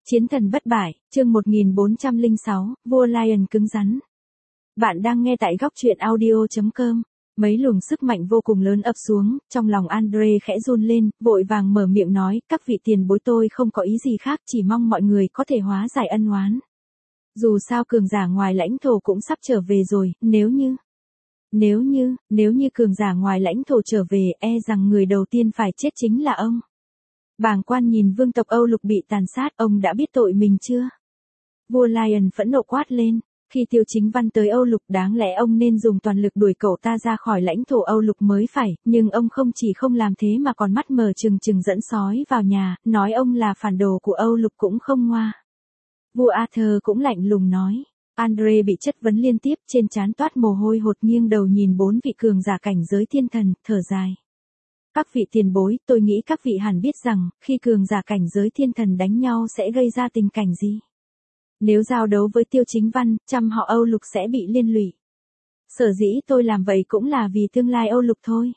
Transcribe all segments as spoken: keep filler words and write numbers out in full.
Chiến thần bất bại, chương một nghìn bốn trăm lẻ sáu, vua Lion cứng rắn. Bạn đang nghe tại góc truyện audio chấm com. Mấy luồng sức mạnh vô cùng lớn ập xuống, trong lòng Andre khẽ run lên, vội vàng mở miệng nói, các vị tiền bối tôi không có ý gì khác, chỉ mong mọi người có thể hóa giải ân oán. Dù sao cường giả ngoài lãnh thổ cũng sắp trở về rồi, nếu như... Nếu như, nếu như cường giả ngoài lãnh thổ trở về, e rằng người đầu tiên phải chết chính là ông. Bàng quan nhìn vương tộc Âu Lục bị tàn sát, ông đã biết tội mình chưa? Vua Lion phẫn nộ quát lên, khi Tiêu Chính Văn tới Âu Lục đáng lẽ ông nên dùng toàn lực đuổi cậu ta ra khỏi lãnh thổ Âu Lục mới phải, nhưng ông không chỉ không làm thế mà còn mắt mờ trừng trừng dẫn sói vào nhà, nói ông là phản đồ của Âu Lục cũng không ngoa. Vua Arthur cũng lạnh lùng nói. Andre bị chất vấn liên tiếp, trên trán toát mồ hôi hột, nghiêng đầu nhìn bốn vị cường giả cảnh giới thiên thần, thở dài. Các vị tiền bối, tôi nghĩ các vị hẳn biết rằng, khi cường giả cảnh giới thiên thần đánh nhau sẽ gây ra tình cảnh gì. Nếu giao đấu với Tiêu Chính Văn, trăm họ Âu Lục sẽ bị liên lụy. Sở dĩ tôi làm vậy cũng là vì tương lai Âu Lục thôi.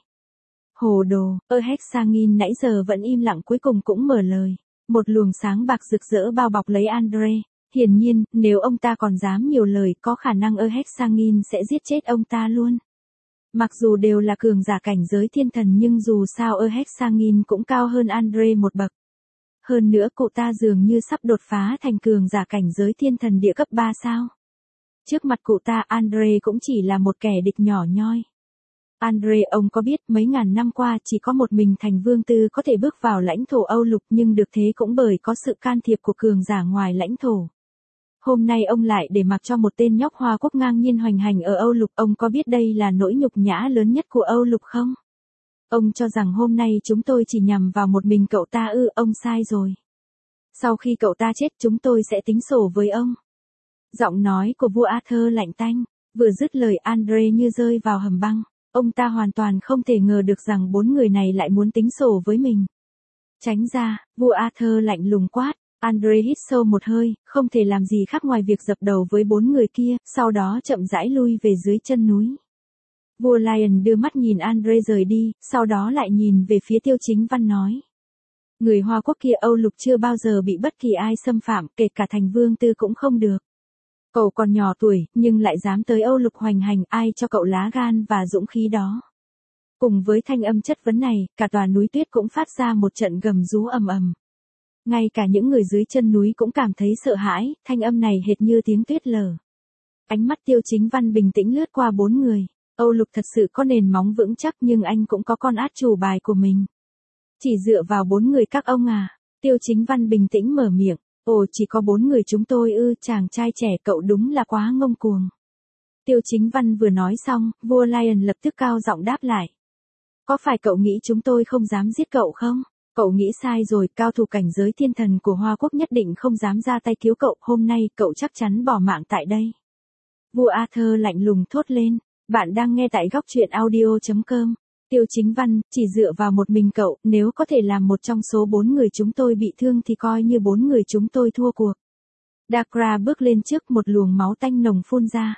Hồ đồ, Erhexangin nãy giờ vẫn im lặng cuối cùng cũng mở lời. Một luồng sáng bạc rực rỡ bao bọc lấy Andre. Hiển nhiên, nếu ông ta còn dám nhiều lời, có khả năng Erhexangin sẽ giết chết ông ta luôn. Mặc dù đều là cường giả cảnh giới thiên thần nhưng dù sao Erhexangin cũng cao hơn Andre một bậc. Hơn nữa cụ ta dường như sắp đột phá thành cường giả cảnh giới thiên thần địa cấp ba sao. Trước mặt cụ ta Andre cũng chỉ là một kẻ địch nhỏ nhoi. Andre, ông có biết mấy ngàn năm qua chỉ có một mình Thành Vương Tư có thể bước vào lãnh thổ Âu Lục, nhưng được thế cũng bởi có sự can thiệp của cường giả ngoài lãnh thổ. Hôm nay ông lại để mặc cho một tên nhóc Hoa Quốc ngang nhiên hoành hành ở Âu Lục, ông có biết đây là nỗi nhục nhã lớn nhất của Âu Lục không? Ông cho rằng hôm nay chúng tôi chỉ nhằm vào một mình cậu ta ư? Ông sai rồi. Sau khi cậu ta chết chúng tôi sẽ tính sổ với ông. Giọng nói của vua Arthur lạnh tanh, vừa dứt lời Andre như rơi vào hầm băng. Ông ta hoàn toàn không thể ngờ được rằng bốn người này lại muốn tính sổ với mình. Tránh ra, vua Arthur lạnh lùng quát. Andre hít sâu một hơi, không thể làm gì khác ngoài việc dập đầu với bốn người kia, sau đó chậm rãi lui về dưới chân núi. Vua Lion đưa mắt nhìn Andre rời đi, sau đó lại nhìn về phía Tiêu Chính Văn nói. Người Hoa Quốc kia Âu Lục chưa bao giờ bị bất kỳ ai xâm phạm, kể cả Thành Vương Tư cũng không được. Cậu còn nhỏ tuổi, nhưng lại dám tới Âu Lục hoành hành, ai cho cậu lá gan và dũng khí đó. Cùng với thanh âm chất vấn này, cả tòa núi tuyết cũng phát ra một trận gầm rú ầm ầm. Ngay cả những người dưới chân núi cũng cảm thấy sợ hãi, thanh âm này hệt như tiếng tuyết lở. Ánh mắt Tiêu Chính Văn bình tĩnh lướt qua bốn người. Âu Lục thật sự có nền móng vững chắc nhưng anh cũng có con át chủ bài của mình. Chỉ dựa vào bốn người các ông à? Tiêu Chính Văn bình tĩnh mở miệng. Ồ, chỉ có bốn người chúng tôi ư? Chàng trai trẻ cậu đúng là quá ngông cuồng. Tiêu Chính Văn vừa nói xong, vua Lion lập tức cao giọng đáp lại. Có phải cậu nghĩ chúng tôi không dám giết cậu không? Cậu nghĩ sai rồi, cao thủ cảnh giới thiên thần của Hoa Quốc nhất định không dám ra tay cứu cậu, hôm nay cậu chắc chắn bỏ mạng tại đây. Vua Arthur lạnh lùng thốt lên, bạn đang nghe tại góc truyện audio chấm com. Tiêu Chính Văn, chỉ dựa vào một mình cậu, nếu có thể làm một trong số bốn người chúng tôi bị thương thì coi như bốn người chúng tôi thua cuộc. Dakra bước lên trước, một luồng máu tanh nồng phun ra.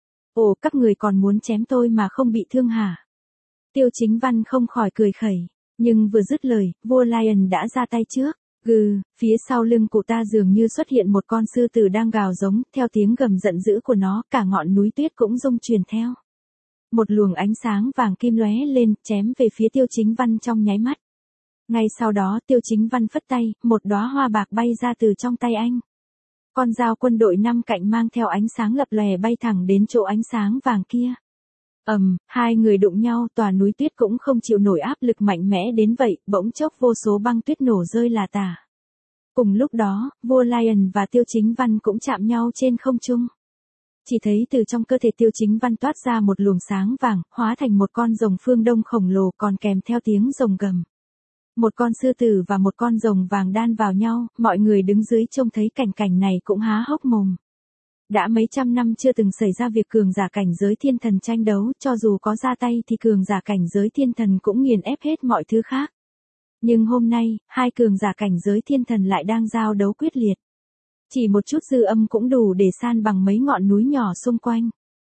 Ồ, các người còn muốn chém tôi mà không bị thương hả? Tiêu Chính Văn không khỏi cười khẩy. Nhưng vừa dứt lời, vua Lion đã ra tay trước. Gừ, phía sau lưng cụ ta dường như xuất hiện một con sư tử đang gào giống, theo tiếng gầm giận dữ của nó, cả ngọn núi tuyết cũng rung chuyển theo. Một luồng ánh sáng vàng kim lóe lên, chém về phía Tiêu Chính Văn trong nháy mắt. Ngay sau đó Tiêu Chính Văn phất tay, một đóa hoa bạc bay ra từ trong tay anh. Con dao quân đội năm cạnh mang theo ánh sáng lập lòe bay thẳng đến chỗ ánh sáng vàng kia. Ầm, um, hai người đụng nhau, tòa núi tuyết cũng không chịu nổi áp lực mạnh mẽ đến vậy, bỗng chốc vô số băng tuyết nổ rơi là tả. Cùng lúc đó, vua Lion và Tiêu Chính Văn cũng chạm nhau trên không trung. Chỉ thấy từ trong cơ thể Tiêu Chính Văn toát ra một luồng sáng vàng, hóa thành một con rồng phương Đông khổng lồ còn kèm theo tiếng rồng gầm. Một con sư tử và một con rồng vàng đan vào nhau, mọi người đứng dưới trông thấy cảnh cảnh này cũng há hốc mồm. Đã mấy trăm năm chưa từng xảy ra việc cường giả cảnh giới thiên thần tranh đấu, cho dù có ra tay thì cường giả cảnh giới thiên thần cũng nghiền ép hết mọi thứ khác. Nhưng hôm nay, hai cường giả cảnh giới thiên thần lại đang giao đấu quyết liệt. Chỉ một chút dư âm cũng đủ để san bằng mấy ngọn núi nhỏ xung quanh.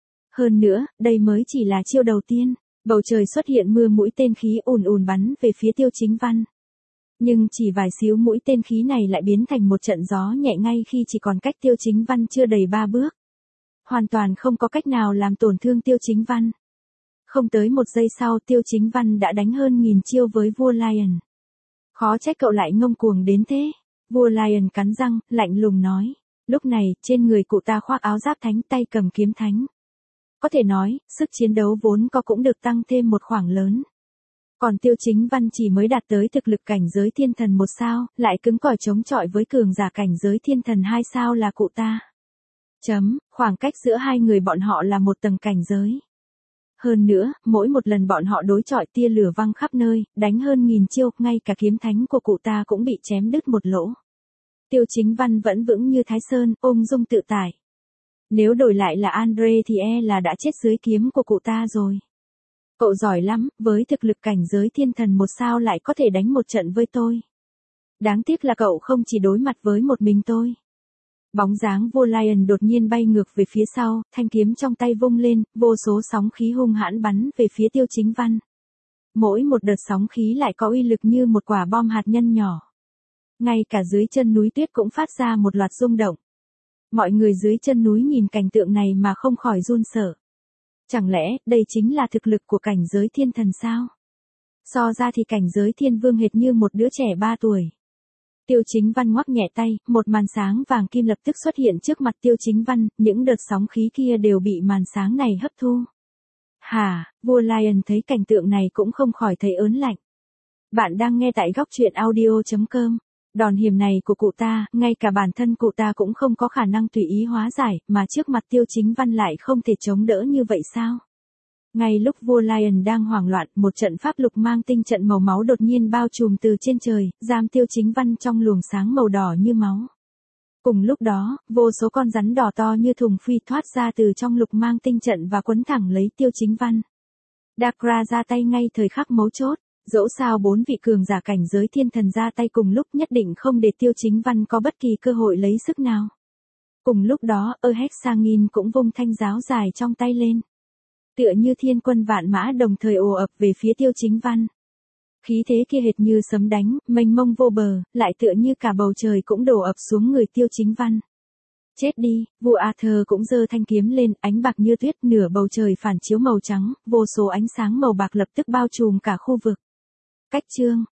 Hơn nữa, đây mới chỉ là chiêu đầu tiên, bầu trời xuất hiện mưa mũi tên khí ùn ùn bắn về phía Tiêu Chính Văn. Nhưng chỉ vài xíu mũi tên khí này lại biến thành một trận gió nhẹ ngay khi chỉ còn cách Tiêu Chính Văn chưa đầy ba bước. Hoàn toàn không có cách nào làm tổn thương Tiêu Chính Văn. Không tới một giây sau Tiêu Chính Văn đã đánh hơn nghìn chiêu với vua Lion. Khó trách cậu lại ngông cuồng đến thế. Vua Lion cắn răng, lạnh lùng nói. Lúc này, trên người cụ ta khoác áo giáp thánh, tay cầm kiếm thánh. Có thể nói, sức chiến đấu vốn có cũng được tăng thêm một khoảng lớn. Còn Tiêu Chính Văn chỉ mới đạt tới thực lực cảnh giới thiên thần một sao, lại cứng cỏi chống chọi với cường giả cảnh giới thiên thần hai sao là cụ ta. Chấm, khoảng cách giữa hai người bọn họ là một tầng cảnh giới. Hơn nữa, mỗi một lần bọn họ đối chọi tia lửa văng khắp nơi, đánh hơn nghìn chiêu, ngay cả kiếm thánh của cụ ta cũng bị chém đứt một lỗ. Tiêu Chính Văn vẫn vững như Thái Sơn, ung dung tự tại. Nếu đổi lại là Andre thì e là đã chết dưới kiếm của cụ ta rồi. Cậu giỏi lắm, với thực lực cảnh giới thiên thần một sao lại có thể đánh một trận với tôi. Đáng tiếc là cậu không chỉ đối mặt với một mình tôi. Bóng dáng vua Lion đột nhiên bay ngược về phía sau, thanh kiếm trong tay vung lên, vô số sóng khí hung hãn bắn về phía Tiêu Chính Văn. Mỗi một đợt sóng khí lại có uy lực như một quả bom hạt nhân nhỏ. Ngay cả dưới chân núi tuyết cũng phát ra một loạt rung động. Mọi người dưới chân núi nhìn cảnh tượng này mà không khỏi run sợ. Chẳng lẽ đây chính là thực lực của cảnh giới thiên thần sao? So ra thì cảnh giới thiên vương hệt như một đứa trẻ ba tuổi. Tiêu Chính Văn ngoắc nhẹ tay, một màn sáng vàng kim lập tức xuất hiện trước mặt Tiêu Chính Văn, những đợt sóng khí kia đều bị màn sáng này hấp thu. Hả, vua Lion thấy cảnh tượng này cũng không khỏi thấy ớn lạnh. Bạn đang nghe tại góc truyện audio chấm com. Đòn hiểm này của cụ ta, ngay cả bản thân cụ ta cũng không có khả năng tùy ý hóa giải, mà trước mặt Tiêu Chính Văn lại không thể chống đỡ như vậy sao? Ngay lúc vua Lion đang hoảng loạn, một trận pháp lục mang tinh trận màu máu đột nhiên bao trùm từ trên trời, giam Tiêu Chính Văn trong luồng sáng màu đỏ như máu. Cùng lúc đó, vô số con rắn đỏ to như thùng phi thoát ra từ trong lục mang tinh trận và quấn thẳng lấy Tiêu Chính Văn. Dakra ra tay ngay thời khắc mấu chốt. Dẫu sao bốn vị cường giả cảnh giới thiên thần ra tay cùng lúc nhất định không để Tiêu Chính Văn có bất kỳ cơ hội lấy sức nào. Cùng lúc đó, Erhexangin cũng vung thanh giáo dài trong tay lên. Tựa như thiên quân vạn mã đồng thời ồ ập về phía Tiêu Chính Văn. Khí thế kia hệt như sấm đánh, mênh mông vô bờ, lại tựa như cả bầu trời cũng đổ ập xuống người Tiêu Chính Văn. Chết đi, vua Arthur cũng giơ thanh kiếm lên, ánh bạc như tuyết, nửa bầu trời phản chiếu màu trắng, vô số ánh sáng màu bạc lập tức bao trùm cả khu vực. Cách chương